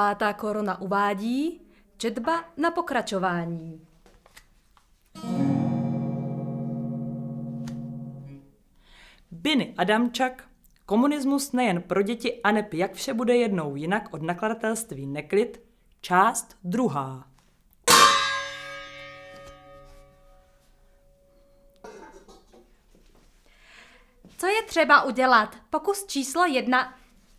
5. korona uvádí četba na pokračování. Biny Adamčak, komunismus nejen pro děti aneb jak vše bude jednou jinak od nakladatelství Neklid, část 2. Co je třeba udělat? Pokus číslo 1.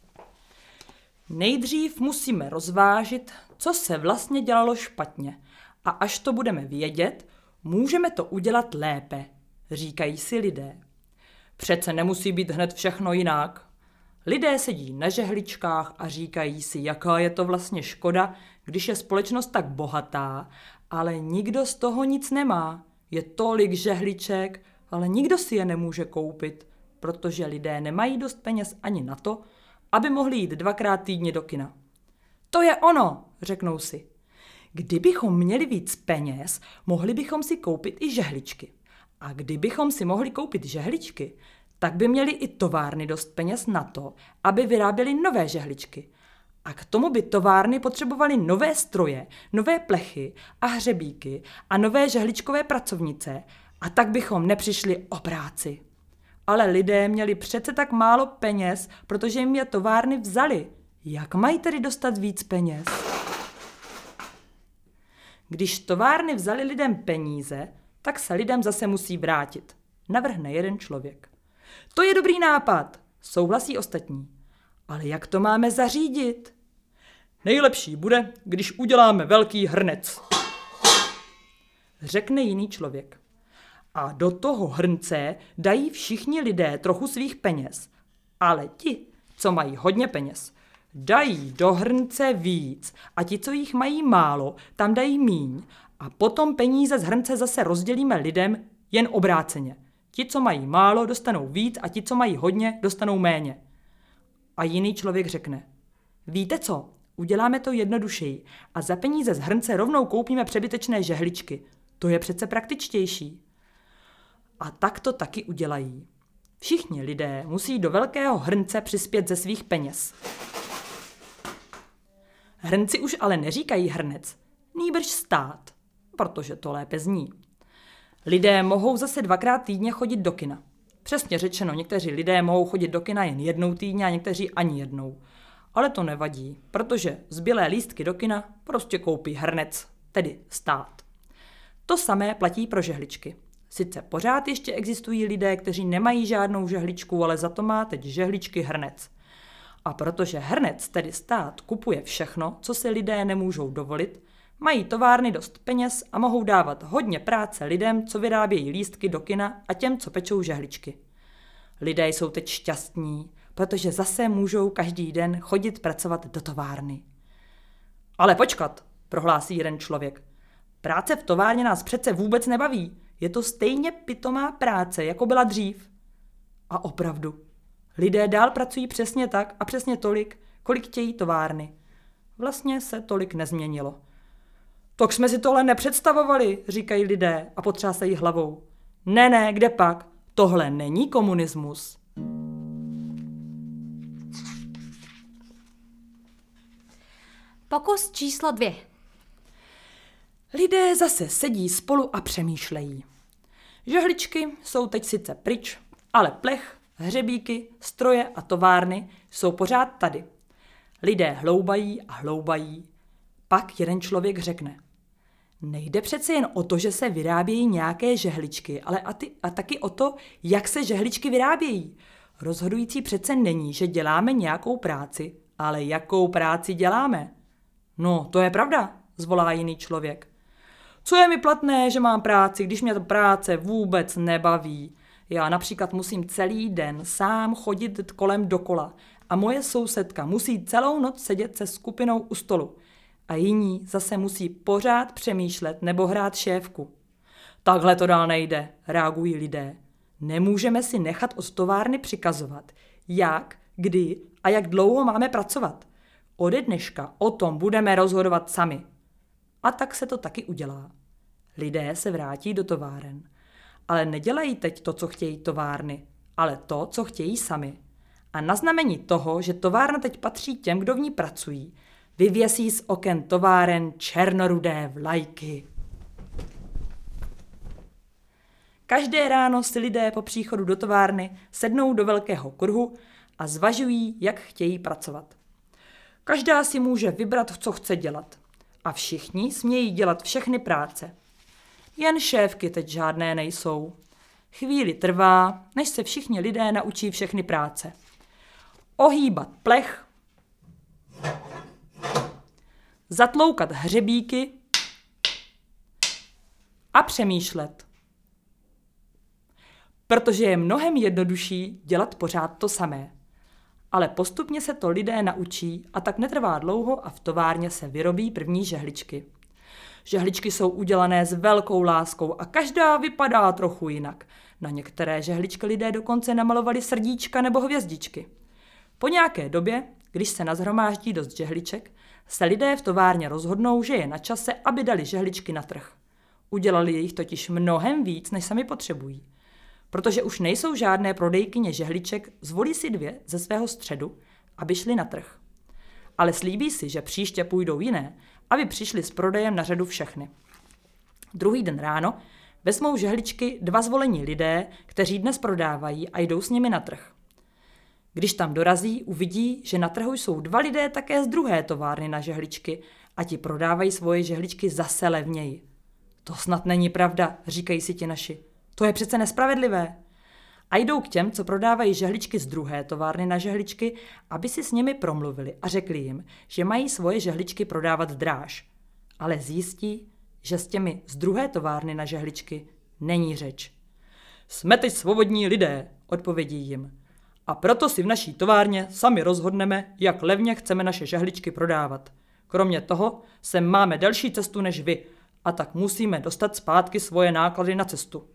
Nejdřív musíme rozvážit, co se vlastně dělalo špatně. A až to budeme vědět, můžeme to udělat lépe, říkají si lidé. Přece nemusí být hned všechno jinak. Lidé sedí na žehličkách a říkají si, jaká je to vlastně škoda, když je společnost tak bohatá, ale nikdo z toho nic nemá. Je tolik žehliček, ale nikdo si je nemůže koupit, protože lidé nemají dost peněz ani na to, aby mohli jít 2krát týdně do kina. To je ono, řeknou si. Kdybychom měli víc peněz, mohli bychom si koupit i žehličky. A kdybychom si mohli koupit žehličky, tak by měli i továrny dost peněz na to, aby vyráběly nové žehličky. A k tomu by továrny potřebovaly nové stroje, nové plechy a hřebíky a nové žehličkové pracovnice a tak bychom nepřišli o práci. Ale lidé měli přece tak málo peněz, protože jim je továrny vzaly. Jak mají tedy dostat víc peněz? Když továrny vzaly lidem peníze, tak se lidem zase musí vrátit. Navrhne jeden člověk. To je dobrý nápad, souhlasí ostatní. Ale jak to máme zařídit? Nejlepší bude, když uděláme velký hrnec, řekne jiný člověk. A do toho hrnce dají všichni lidé trochu svých peněz. Ale ti, co mají hodně peněz, dají do hrnce víc a ti, co jich mají málo, tam dají míň a potom peníze z hrnce zase rozdělíme lidem jen obráceně. Ti, co mají málo, dostanou víc a ti, co mají hodně, dostanou méně. A jiný člověk řekne, víte co, uděláme to jednodušeji a za peníze z hrnce rovnou koupíme přebytečné žehličky. To je přece praktičtější. A tak to taky udělají. Všichni lidé musí do velkého hrnce přispět ze svých peněz. Hrnci už ale neříkají hrnec, nýbrž stát, protože to lépe zní. Lidé mohou zase 2krát týdně chodit do kina. Přesně řečeno, někteří lidé mohou chodit do kina jen jednou týdně a někteří ani jednou. Ale to nevadí, protože zbylé lístky do kina prostě koupí hrnec, tedy stát. To samé platí pro žehličky. Sice pořád ještě existují lidé, kteří nemají žádnou žehličku, ale za to má teď žehličky hrnec. A protože hrnec, tedy stát, kupuje všechno, co si lidé nemůžou dovolit, mají továrny dost peněz a mohou dávat hodně práce lidem, co vyrábějí lístky do kina a těm, co pečou žehličky. Lidé jsou teď šťastní, protože zase můžou každý den chodit pracovat do továrny. Ale počkat, prohlásí jeden člověk. Práce v továrně nás přece vůbec nebaví. Je to stejně pitomá práce, jako byla dřív. A opravdu, lidé dál pracují přesně tak a přesně tolik, kolik chtějí továrny. Vlastně se tolik nezměnilo. Tak jsme si tohle nepředstavovali, říkají lidé a potřásají hlavou. Ne, kde pak? Tohle není komunismus. Pokus číslo 2. Lidé zase sedí spolu a přemýšlejí. Žehličky jsou teď sice pryč, ale plech, hřebíky, stroje a továrny jsou pořád tady. Lidé hloubají a hloubají. Pak jeden člověk řekne. Nejde přece jen o to, že se vyrábějí nějaké žehličky, ale a taky o to, jak se žehličky vyrábějí. Rozhodující přece není, že děláme nějakou práci, ale jakou práci děláme. No, to je pravda, zvolá jiný člověk. Co je mi platné, že mám práci, když mě ta práce vůbec nebaví? Já například musím celý den sám chodit kolem dokola a moje sousedka musí celou noc sedět se skupinou u stolu. A jiní zase musí pořád přemýšlet nebo hrát šéfku. Takhle to dál nejde, reagují lidé. Nemůžeme si nechat od továrny přikazovat, jak, kdy a jak dlouho máme pracovat. Ode dneška o tom budeme rozhodovat sami. A tak se to taky udělá. Lidé se vrátí do továren. Ale nedělají teď to, co chtějí továrny, ale to, co chtějí sami. A na znamení toho, že továrna teď patří těm, kdo v ní pracují, vyvěsí z oken továren černorudé vlajky. Každé ráno si lidé po příchodu do továrny sednou do velkého kruhu a zvažují, jak chtějí pracovat. Každá si může vybrat, co chce dělat. A všichni smějí dělat všechny práce. Jen šéfky teď žádné nejsou. Chvíli trvá, než se všichni lidé naučí všechny práce. Ohýbat plech, zatloukat hřebíky a přemýšlet. Protože je mnohem jednodušší dělat pořád to samé. Ale postupně se to lidé naučí a tak netrvá dlouho a v továrně se vyrobí první žehličky. Žehličky jsou udělané s velkou láskou a každá vypadá trochu jinak. Na některé žehličky lidé dokonce namalovali srdíčka nebo hvězdičky. Po nějaké době, když se nazhromáždí dost žehliček, se lidé v továrně rozhodnou, že je na čase, aby dali žehličky na trh. Udělali jich totiž mnohem víc, než sami potřebují. Protože už nejsou žádné prodejkyně žehliček, zvolí si 2 ze svého středu, aby šli na trh. Ale slíbí si, že příště půjdou jiné, aby přišli s prodejem na řadu všechny. Druhý den ráno vezmou žehličky 2 zvolení lidé, kteří dnes prodávají a jdou s nimi na trh. Když tam dorazí, uvidí, že na trhu jsou 2 lidé také z druhé továrny na žehličky a ti prodávají svoje žehličky zase levněji. To snad není pravda, říkají si ti naši. To je přece nespravedlivé. A jdou k těm, co prodávají žehličky z druhé továrny na žehličky, aby si s nimi promluvili a řekli jim, že mají svoje žehličky prodávat dráž. Ale zjistí, že s těmi z druhé továrny na žehličky není řeč. Jsme teď svobodní lidé, odpovědí jim. A proto si v naší továrně sami rozhodneme, jak levně chceme naše žehličky prodávat. Kromě toho sem máme delší cestu než vy, a tak musíme dostat zpátky svoje náklady na cestu.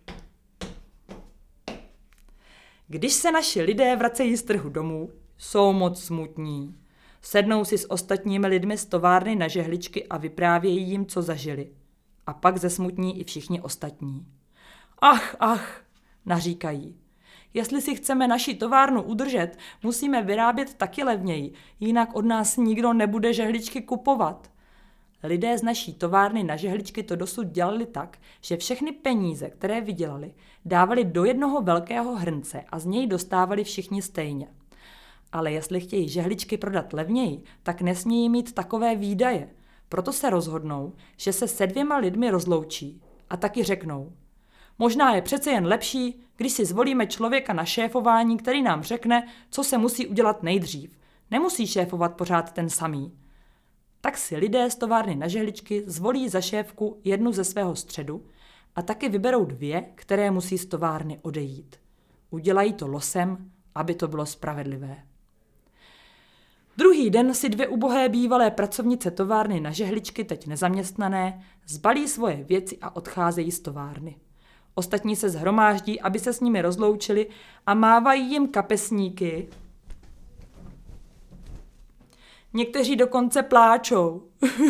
Když se naši lidé vracejí z trhu domů, jsou moc smutní. Sednou si s ostatními lidmi z továrny na žehličky a vyprávějí jim, co zažili. A pak zesmutní i všichni ostatní. Ach, naříkají. Jestli si chceme naši továrnu udržet, musíme vyrábět taky levněji, jinak od nás nikdo nebude žehličky kupovat. Lidé z naší továrny na žehličky to dosud dělali tak, že všechny peníze, které vydělali, dávali do jednoho velkého hrnce a z něj dostávali všichni stejně. Ale jestli chtějí žehličky prodat levněji, tak nesmějí mít takové výdaje. Proto se rozhodnou, že se se 2 lidmi rozloučí a taky řeknou: možná je přece jen lepší, když si zvolíme člověka na šéfování, který nám řekne, co se musí udělat nejdřív. Nemusí šéfovat pořád ten samý. Tak si lidé z továrny na žehličky zvolí za šéfku 1 ze svého středu a taky vyberou 2, které musí z továrny odejít. Udělají to losem, aby to bylo spravedlivé. Druhý den si 2 ubohé bývalé pracovnice továrny na žehličky, teď nezaměstnané, zbalí svoje věci a odcházejí z továrny. Ostatní se shromáždí, aby se s nimi rozloučili a mávají jim kapesníky. Někteří dokonce pláčou.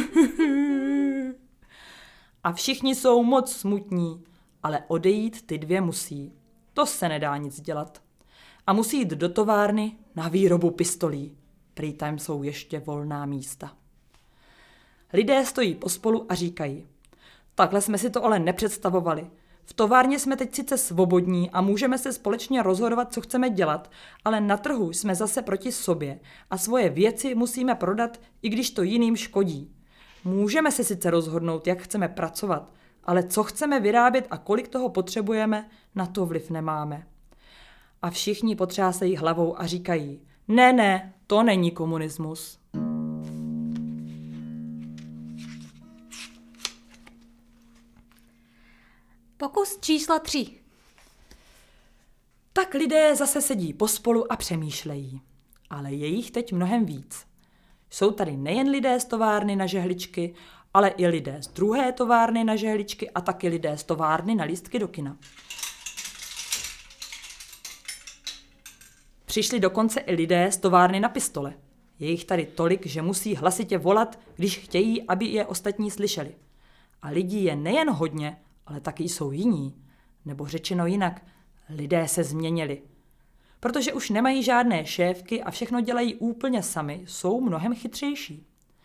A všichni jsou moc smutní, ale odejít ty 2 musí. To se nedá nic dělat. A musí jít do továrny na výrobu pistolí. Prý tam jsou ještě volná místa. Lidé stojí pospolu a říkají: takhle jsme si to ale nepředstavovali. V továrně jsme teď sice svobodní a můžeme se společně rozhodovat, co chceme dělat, ale na trhu jsme zase proti sobě a svoje věci musíme prodat, i když to jiným škodí. Můžeme se sice rozhodnout, jak chceme pracovat, ale co chceme vyrábět a kolik toho potřebujeme, na to vliv nemáme. A všichni potřásají hlavou a říkají: ne, to není komunismus. Pokus číslo 3. Tak lidé zase sedí pospolu a přemýšlejí. Ale je jich teď mnohem víc. Jsou tady nejen lidé z továrny na žehličky, ale i lidé z druhé továrny na žehličky a taky lidé z továrny na lístky do kina. Přišli dokonce i lidé z továrny na pistole. Je jich tady tolik, že musí hlasitě volat, když chtějí, aby je ostatní slyšeli. A lidí je nejen hodně, ale taky jsou jiní. Nebo řečeno jinak, lidé se změnili. Protože už nemají žádné šéfky a všechno dělají úplně sami, jsou mnohem chytřejší.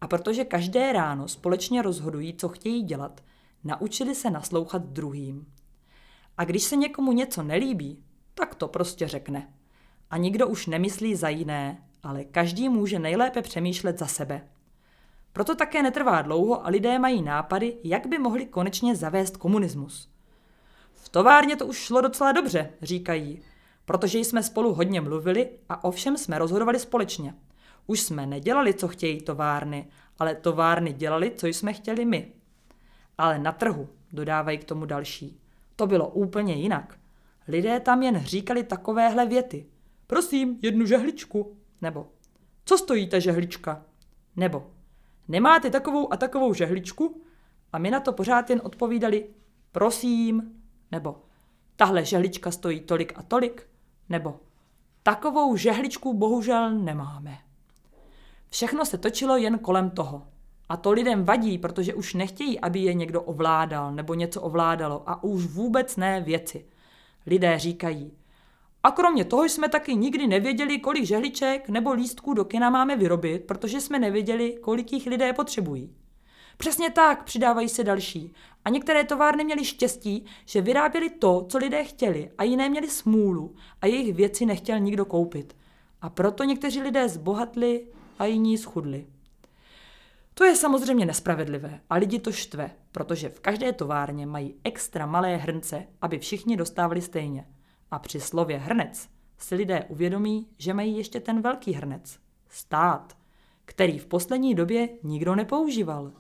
A protože každé ráno společně rozhodují, co chtějí dělat, naučili se naslouchat druhým. A když se někomu něco nelíbí, tak to prostě řekne. A nikdo už nemyslí za jiné, ale každý může nejlépe přemýšlet za sebe. Proto také netrvá dlouho a lidé mají nápady, jak by mohli konečně zavést komunismus. V továrně to už šlo docela dobře, říkají, protože jsme spolu hodně mluvili a o všem jsme rozhodovali společně. Už jsme nedělali, co chtějí továrny, ale továrny dělali, co jsme chtěli my. Ale na trhu, dodávají k tomu další, to bylo úplně jinak. Lidé tam jen říkali takovéhle věty. Prosím, 1 žehličku. Nebo co stojí ta žehlička? Nebo nemáte takovou a takovou žehličku? A my na to pořád jen odpovídali prosím. Nebo tahle žehlička stojí tolik a tolik. Nebo takovou žehličku bohužel nemáme. Všechno se točilo jen kolem toho. A to lidem vadí, protože už nechtějí, aby je někdo ovládal nebo něco ovládalo a už vůbec ne věci. Lidé říkají, a kromě toho jsme taky nikdy nevěděli, kolik žehliček nebo lístků do kina máme vyrobit, protože jsme nevěděli, kolik jich lidé potřebují. Přesně tak, přidávají se další. A některé továrny měly štěstí, že vyráběli to, co lidé chtěli, a jiné měli smůlu a jejich věci nechtěl nikdo koupit. A proto někteří lidé zbohatli a jiní schudli. To je samozřejmě nespravedlivé a lidi to štve, protože v každé továrně mají extra malé hrnce, aby všichni dostávali stejně. A při slově hrnec si lidé uvědomí, že mají ještě ten velký hrnec, stát, který v poslední době nikdo nepoužíval.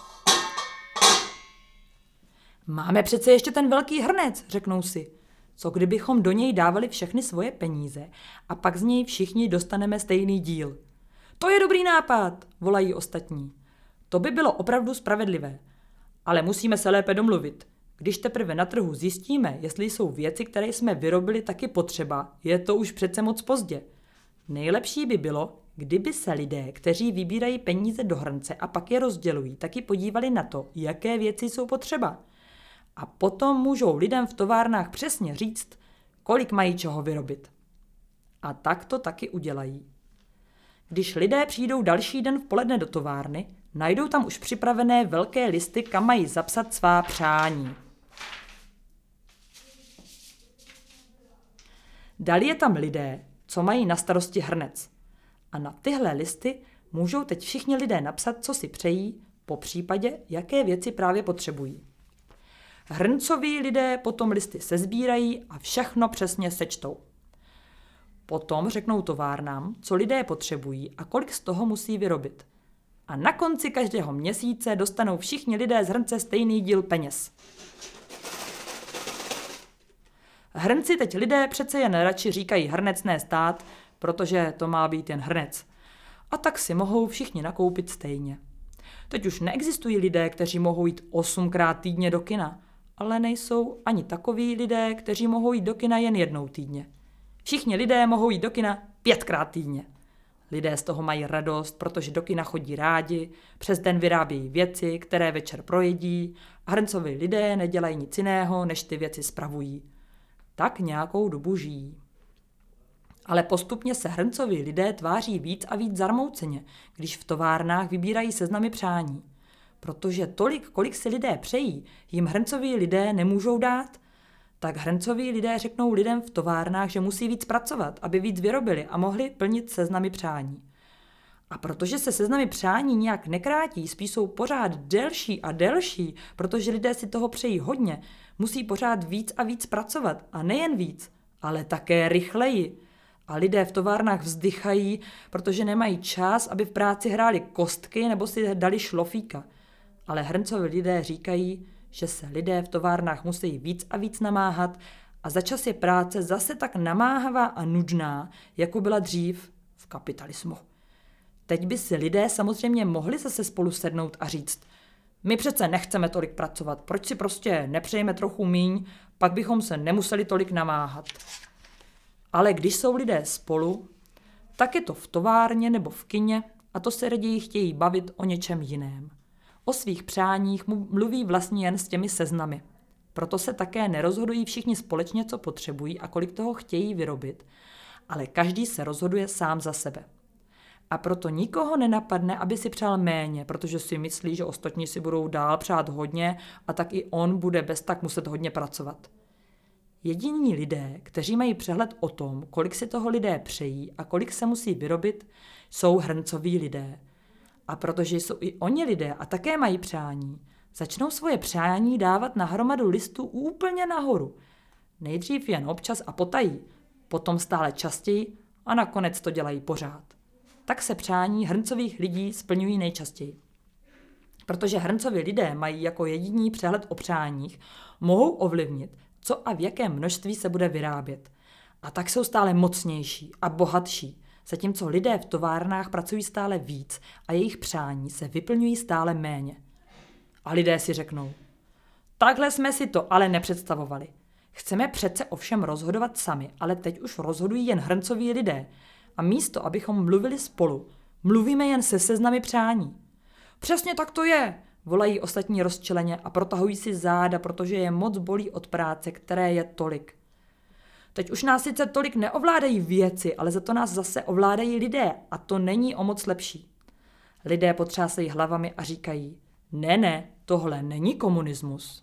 Máme přece ještě ten velký hrnec, řeknou si. Co kdybychom do něj dávali všechny svoje peníze a pak z něj všichni dostaneme stejný díl? To je dobrý nápad, volají ostatní. To by bylo opravdu spravedlivé. Ale musíme se lépe domluvit. Když teprve na trhu zjistíme, jestli jsou věci, které jsme vyrobili, taky potřeba, je to už přece moc pozdě. Nejlepší by bylo, kdyby se lidé, kteří vybírají peníze do hrnce a pak je rozdělují, taky podívali na to, jaké věci jsou potřeba. A potom můžou lidem v továrnách přesně říct, kolik mají čeho vyrobit. A tak to taky udělají. Když lidé přijdou další den v poledne do továrny, najdou tam už připravené velké listy, kam mají zapsat svá přání. Dali je tam lidé, co mají na starosti hrnec. A na tyhle listy můžou teď všichni lidé napsat, co si přejí, po případě, jaké věci právě potřebují. Hrncoví lidé potom listy sesbírají a všechno přesně sečtou. Potom řeknou továrnám, co lidé potřebují a kolik z toho musí vyrobit. A na konci každého měsíce dostanou všichni lidé z hrnce stejný díl peněz. Hrnci teď lidé přece jen radši říkají hrnec, ne stát, protože to má být jen hrnec. A tak si mohou všichni nakoupit stejně. Teď už neexistují lidé, kteří mohou jít 8krát týdně do kina, ale nejsou ani takoví lidé, kteří mohou jít do kina jen 1 týdně. Všichni lidé mohou jít do kina 5krát týdně. Lidé z toho mají radost, protože do kina chodí rádi, přes den vyrábějí věci, které večer projedí a hrncoví lidé nedělají nic jiného, než ty věci spravují. Tak nějakou dobu žijí. Ale postupně se hrncoví lidé tváří víc a víc zarmouceně, když v továrnách vybírají seznamy přání. Protože tolik, kolik si lidé přejí, jim hrncoví lidé nemůžou dát. Tak hrncoví lidé řeknou lidem v továrnách, že musí víc pracovat, aby víc vyrobili a mohli plnit seznamy přání. A protože se seznamy přání nějak nekrátí, spíš jsou pořád delší a delší, protože lidé si toho přejí hodně, musí pořád víc a víc pracovat. A nejen víc, ale také rychleji. A lidé v továrnách vzdychají, protože nemají čas, aby v práci hráli kostky nebo si dali šlofíka. Ale hrncoví lidé říkají, že se lidé v továrnách musí víc a víc namáhat a za čas je práce zase tak namáhavá a nudná, jako byla dřív v kapitalismu. Teď by si lidé samozřejmě mohli zase spolu sednout a říct, my přece nechceme tolik pracovat, proč si prostě nepřejeme trochu míň, pak bychom se nemuseli tolik namáhat. Ale když jsou lidé spolu, tak je to v továrně nebo v kině a to se raději chtějí bavit o něčem jiném. O svých přáních mluví vlastně jen s těmi seznamy. Proto se také nerozhodují všichni společně, co potřebují a kolik toho chtějí vyrobit, ale každý se rozhoduje sám za sebe. A proto nikoho nenapadne, aby si přál méně, protože si myslí, že ostatní si budou dál přát hodně a tak i on bude bez tak muset hodně pracovat. Jediní lidé, kteří mají přehled o tom, kolik si toho lidé přejí a kolik se musí vyrobit, jsou hrncoví lidé. A protože jsou i oni lidé a také mají přání, začnou svoje přání dávat na hromadu listů úplně nahoru. Nejdřív jen občas a potají, potom stále častěji a nakonec to dělají pořád. Tak se přání hrncových lidí splňují nejčastěji. Protože hrncoví lidé mají jako jediný přehled o přáních, mohou ovlivnit, co a v jakém množství se bude vyrábět. A tak jsou stále mocnější a bohatší, zatímco lidé v továrnách pracují stále víc a jejich přání se vyplňují stále méně. A lidé si řeknou, takhle jsme si to ale nepředstavovali. Chceme přece o všem rozhodovat sami, ale teď už rozhodují jen hrncoví lidé. A místo, abychom mluvili spolu, mluvíme jen se seznamy přání. Přesně tak to je, volají ostatní rozčileně a protahují si záda, protože je moc bolí od práce, které je tolik. Teď už nás sice tolik neovládají věci, ale za to nás zase ovládají lidé a to není o moc lepší. Lidé potřásají hlavami a říkají, ne, tohle není komunismus.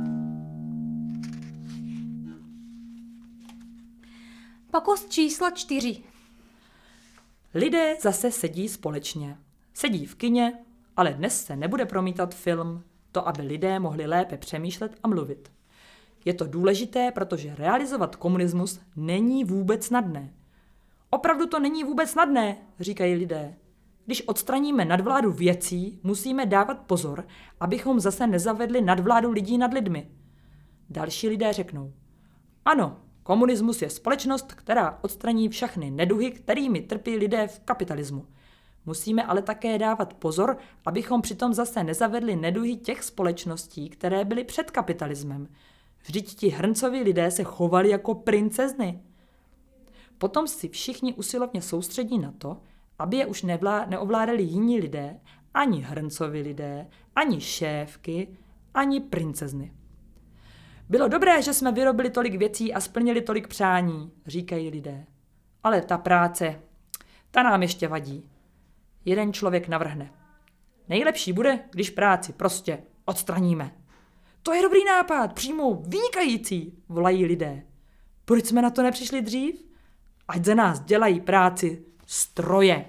Pokus číslo 4. Lidé zase sedí společně. Sedí v kině, ale dnes se nebude promítat film, to aby lidé mohli lépe přemýšlet a mluvit. Je to důležité, protože realizovat komunismus není vůbec snadné. Opravdu to není vůbec snadné, říkají lidé. Když odstraníme nadvládu věcí, musíme dávat pozor, abychom zase nezavedli nadvládu lidí nad lidmi. Další lidé řeknou, ano, komunismus je společnost, která odstraní všechny neduhy, kterými trpí lidé v kapitalismu. Musíme ale také dávat pozor, abychom přitom zase nezavedli neduhy těch společností, které byly před kapitalismem. Vždyť ti hrncoví lidé se chovali jako princezny. Potom si všichni usilovně soustředí na to, aby je už neovládali jiní lidé, ani hrncoví lidé, ani šéfky, ani princezny. Bylo dobré, že jsme vyrobili tolik věcí a splnili tolik přání, říkají lidé. Ale ta práce, ta nám ještě vadí. Jeden člověk navrhne. Nejlepší bude, když práci prostě odstraníme. To je dobrý nápad, přímo vynikající, volají lidé. Proč jsme na to nepřišli dřív? Ať za nás dělají práci stroje.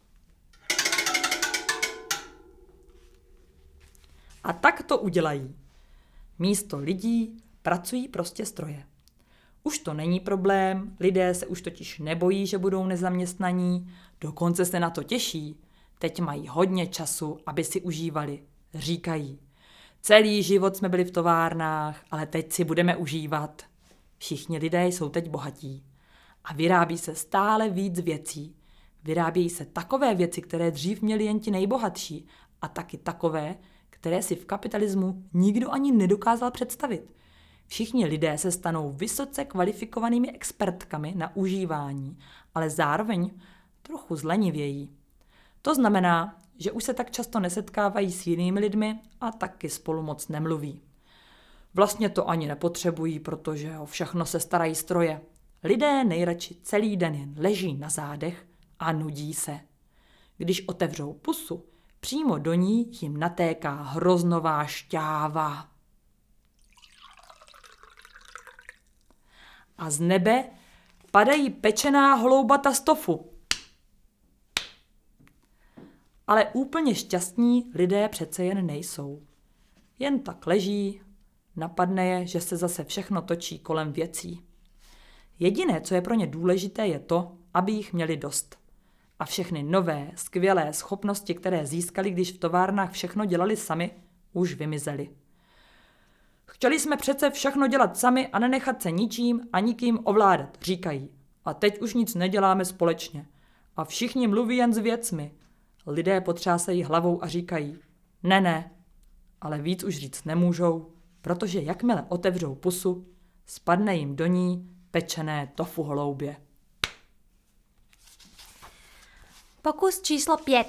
A tak to udělají. Místo lidí pracují prostě stroje. Už to není problém, lidé se už totiž nebojí, že budou nezaměstnaní, dokonce se na to těší. Teď mají hodně času, aby si užívali, říkají. Celý život jsme byli v továrnách, ale teď si budeme užívat. Všichni lidé jsou teď bohatí. A vyrábí se stále víc věcí. Vyrábějí se takové věci, které dřív měli jen ti nejbohatší, a taky takové, které si v kapitalismu nikdo ani nedokázal představit. Všichni lidé se stanou vysoce kvalifikovanými expertkami na užívání, ale zároveň trochu zlenivějí. To znamená, že už se tak často nesetkávají s jinými lidmi a taky spolu moc nemluví. Vlastně to ani nepotřebují, protože o všechno se starají stroje. Lidé nejradši celý den jen leží na zádech a nudí se. Když otevřou pusu, přímo do ní jim natéká hroznová šťáva. A z nebe padají pečená hloubata z tofu. Ale úplně šťastní lidé přece jen nejsou. Jen tak leží, napadne je, že se zase všechno točí kolem věcí. Jediné, co je pro ně důležité, je to, aby jich měli dost. A všechny nové, skvělé schopnosti, které získali, když v továrnách všechno dělali sami, už vymizely. Chtěli jsme přece všechno dělat sami a nenechat se ničím a nikým ovládat, říkají. A teď už nic neděláme společně. A všichni mluví jen s věcmi. Lidé potřásají hlavou a říkají, ne, ale víc už říct nemůžou, protože jakmile otevřou pusu, spadne jim do ní pečené tofu hloubě. Pokus číslo 5.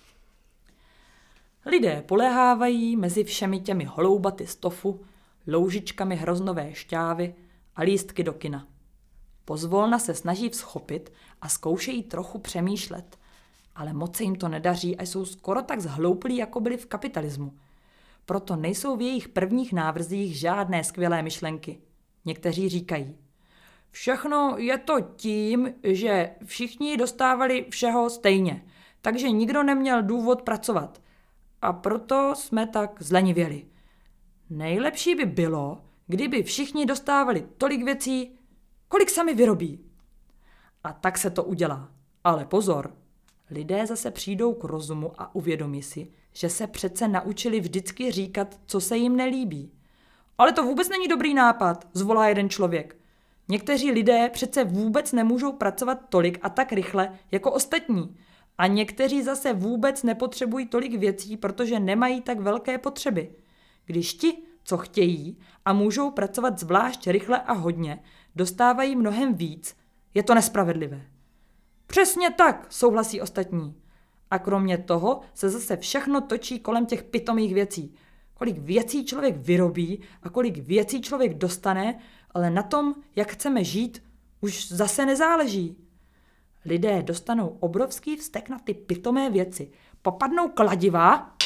Lidé polehávají mezi všemi těmi hloubaty z tofu, loužičkami hroznové šťávy a lístky do kina. Pozvolna se snaží vzchopit a zkoušejí trochu přemýšlet. Ale moc se jim to nedaří a jsou skoro tak zhlouplí, jako byli v kapitalismu. Proto nejsou v jejich prvních návrzích žádné skvělé myšlenky. Někteří říkají, všechno je to tím, že všichni dostávali všeho stejně, takže nikdo neměl důvod pracovat. A proto jsme tak zlenivěli. Nejlepší by bylo, kdyby všichni dostávali tolik věcí, kolik sami vyrobí. A tak se to udělá. Ale pozor, lidé zase přijdou k rozumu a uvědomí si, že se přece naučili vždycky říkat, co se jim nelíbí. Ale to vůbec není dobrý nápad, zvolá jeden člověk. Někteří lidé přece vůbec nemůžou pracovat tolik a tak rychle jako ostatní. A někteří zase vůbec nepotřebují tolik věcí, protože nemají tak velké potřeby. Když ti, co chtějí a můžou pracovat zvlášť rychle a hodně, dostávají mnohem víc, je to nespravedlivé. Přesně tak, souhlasí ostatní. A kromě toho se zase všechno točí kolem těch pitomých věcí. Kolik věcí člověk vyrobí a kolik věcí člověk dostane, ale na tom, jak chceme žít, už zase nezáleží. Lidé dostanou obrovský vztek na ty pitomé věci, popadnou kladiva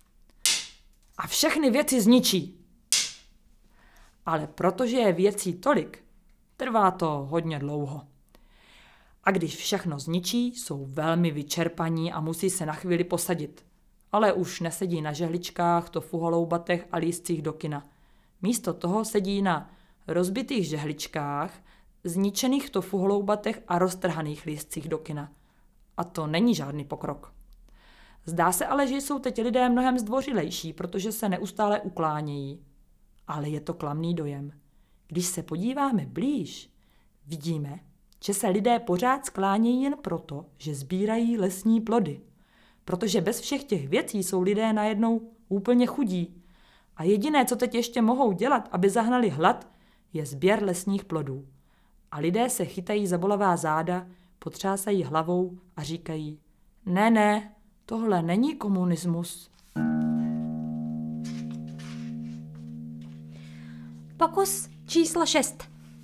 a všechny věci zničí. Ale protože je věcí tolik, trvá to hodně dlouho. A když všechno zničí, jsou velmi vyčerpaní a musí se na chvíli posadit. Ale už nesedí na žehličkách, tofuholoubatech a lístcích do kina. Místo toho sedí na rozbitých žehličkách, zničených tofuholoubatech a roztrhaných lístcích do kina. A to není žádný pokrok. Zdá se ale, že jsou teď lidé mnohem zdvořilejší, protože se neustále uklánějí. Ale je to klamný dojem. Když se podíváme blíž, vidíme, že se lidé pořád sklánějí jen proto, že sbírají lesní plody. Protože bez všech těch věcí jsou lidé najednou úplně chudí. A jediné, co teď ještě mohou dělat, aby zahnali hlad, je sběr lesních plodů. A lidé se chytají za bolavá záda, potřásají hlavou a říkají, ne, tohle není komunismus. Pokus číslo 6.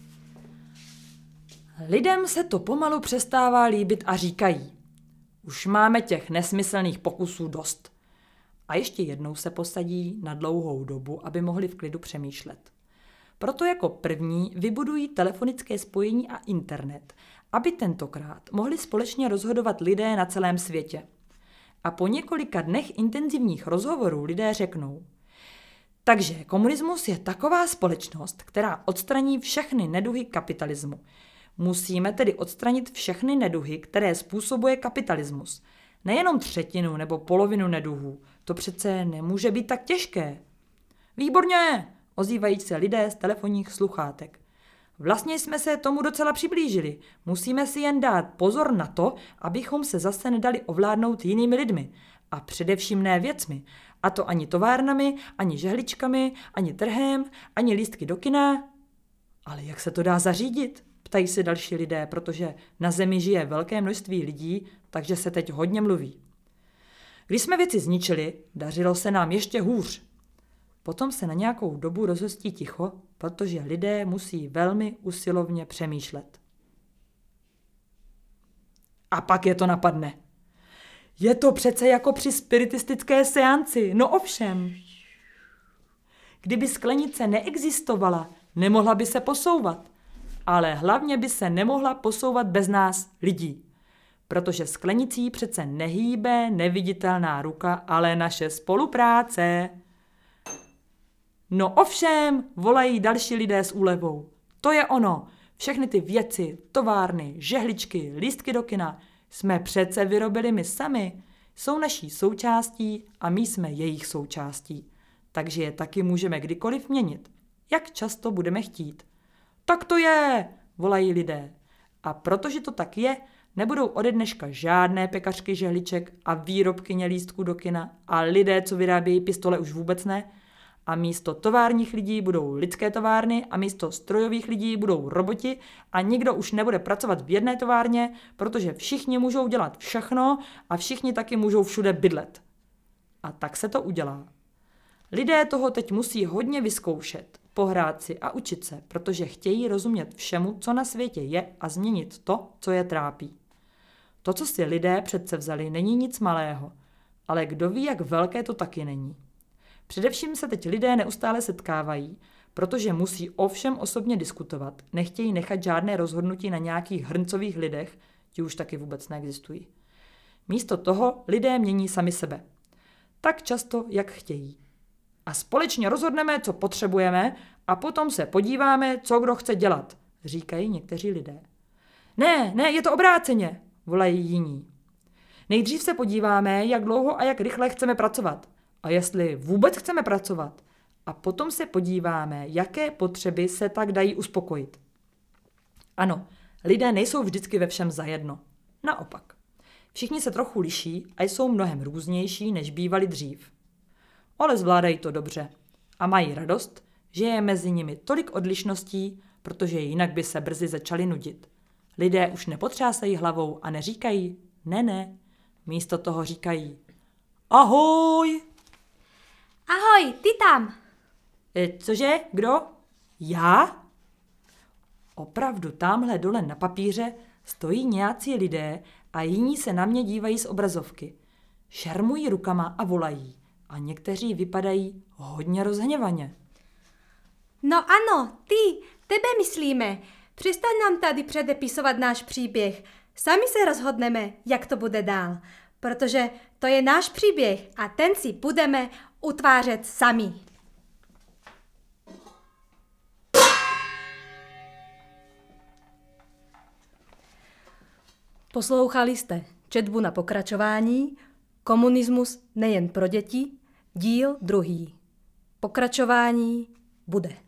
Lidem se to pomalu přestává líbit a říkají, už máme těch nesmyslných pokusů dost. A ještě jednou se posadí na dlouhou dobu, aby mohli v klidu přemýšlet. Proto jako první vybudují telefonické spojení a internet, aby tentokrát mohli společně rozhodovat lidé na celém světě. A po několika dnech intenzivních rozhovorů lidé řeknou, takže komunismus je taková společnost, která odstraní všechny neduhy kapitalismu. Musíme tedy odstranit všechny neduhy, které způsobuje kapitalismus. Nejenom třetinu nebo polovinu neduhů. To přece nemůže být tak těžké. Výborně, ozývají se lidé z telefonních sluchátek. Vlastně jsme se tomu docela přiblížili. Musíme si jen dát pozor na to, abychom se zase nedali ovládnout jinými lidmi. A především ne věcmi. A to ani továrnami, ani žehličkami, ani trhem, ani lístky do kina. Ale jak se to dá zařídit? Ptají se další lidé, protože na Zemi žije velké množství lidí, takže se teď hodně mluví. Když jsme věci zničili, dařilo se nám ještě hůř. Potom se na nějakou dobu rozhostí ticho, protože lidé musí velmi usilovně přemýšlet. A pak je to napadne. Je to přece jako při spiritistické seanci, no ovšem. Kdyby sklenice neexistovala, nemohla by se posouvat. Ale hlavně by se nemohla posouvat bez nás, lidí. Protože sklenicí přece nehýbe neviditelná ruka, ale naše spolupráce. No ovšem, volají další lidé s úlevou. To je ono. Všechny ty věci, továrny, žehličky, lístky do kina jsme přece vyrobili my sami. Jsou naší součástí a my jsme jejich součástí. Takže je taky můžeme kdykoliv měnit. Jak často budeme chtít. Tak to je, volají lidé. A protože to tak je, nebudou ode dneška žádné pekařky žehliček a výrobkyně lístků do kina a lidé, co vyrábějí pistole, už vůbec ne. A místo továrních lidí budou lidské továrny a místo strojových lidí budou roboti a nikdo už nebude pracovat v jedné továrně, protože všichni můžou dělat všechno a všichni taky můžou všude bydlet. A tak se to udělá. Lidé toho teď musí hodně vyzkoušet, pohrát si a učit se, protože chtějí rozumět všemu, co na světě je a změnit to, co je trápí. To, co si lidé předsevzali, není nic malého, ale kdo ví, jak velké to taky není. Především se teď lidé neustále setkávají, protože musí o všem osobně diskutovat, nechtějí nechat žádné rozhodnutí na nějakých hrncových lidech, ti už taky vůbec neexistují. Místo toho lidé mění sami sebe. Tak často, jak chtějí. A společně rozhodneme, co potřebujeme a potom se podíváme, co kdo chce dělat, říkají někteří lidé. Ne, je to obráceně, volají jiní. Nejdřív se podíváme, jak dlouho a jak rychle chceme pracovat a jestli vůbec chceme pracovat. A potom se podíváme, jaké potřeby se tak dají uspokojit. Ano, lidé nejsou vždycky ve všem zajedno. Naopak. Všichni se trochu liší a jsou mnohem různější, než bývali dřív. Ale zvládají to dobře a mají radost, že je mezi nimi tolik odlišností, protože jinak by se brzy začali nudit. Lidé už nepotřásají hlavou a neříkají ne. Místo toho říkají ahoj. Ahoj, ty tam. Cože? Kdo? Já? Opravdu tamhle dole na papíře stojí nějací lidé a jiní se na mě dívají z obrazovky. Šermují rukama a volají. A někteří vypadají hodně rozhněvaně. No ano, tebe myslíme. Přestaň nám tady předepisovat náš příběh. Sami se rozhodneme, jak to bude dál. Protože to je náš příběh a ten si budeme utvářet sami. Poslouchali jste četbu na pokračování Komunismus nejen pro děti, díl 2. Pokračování bude.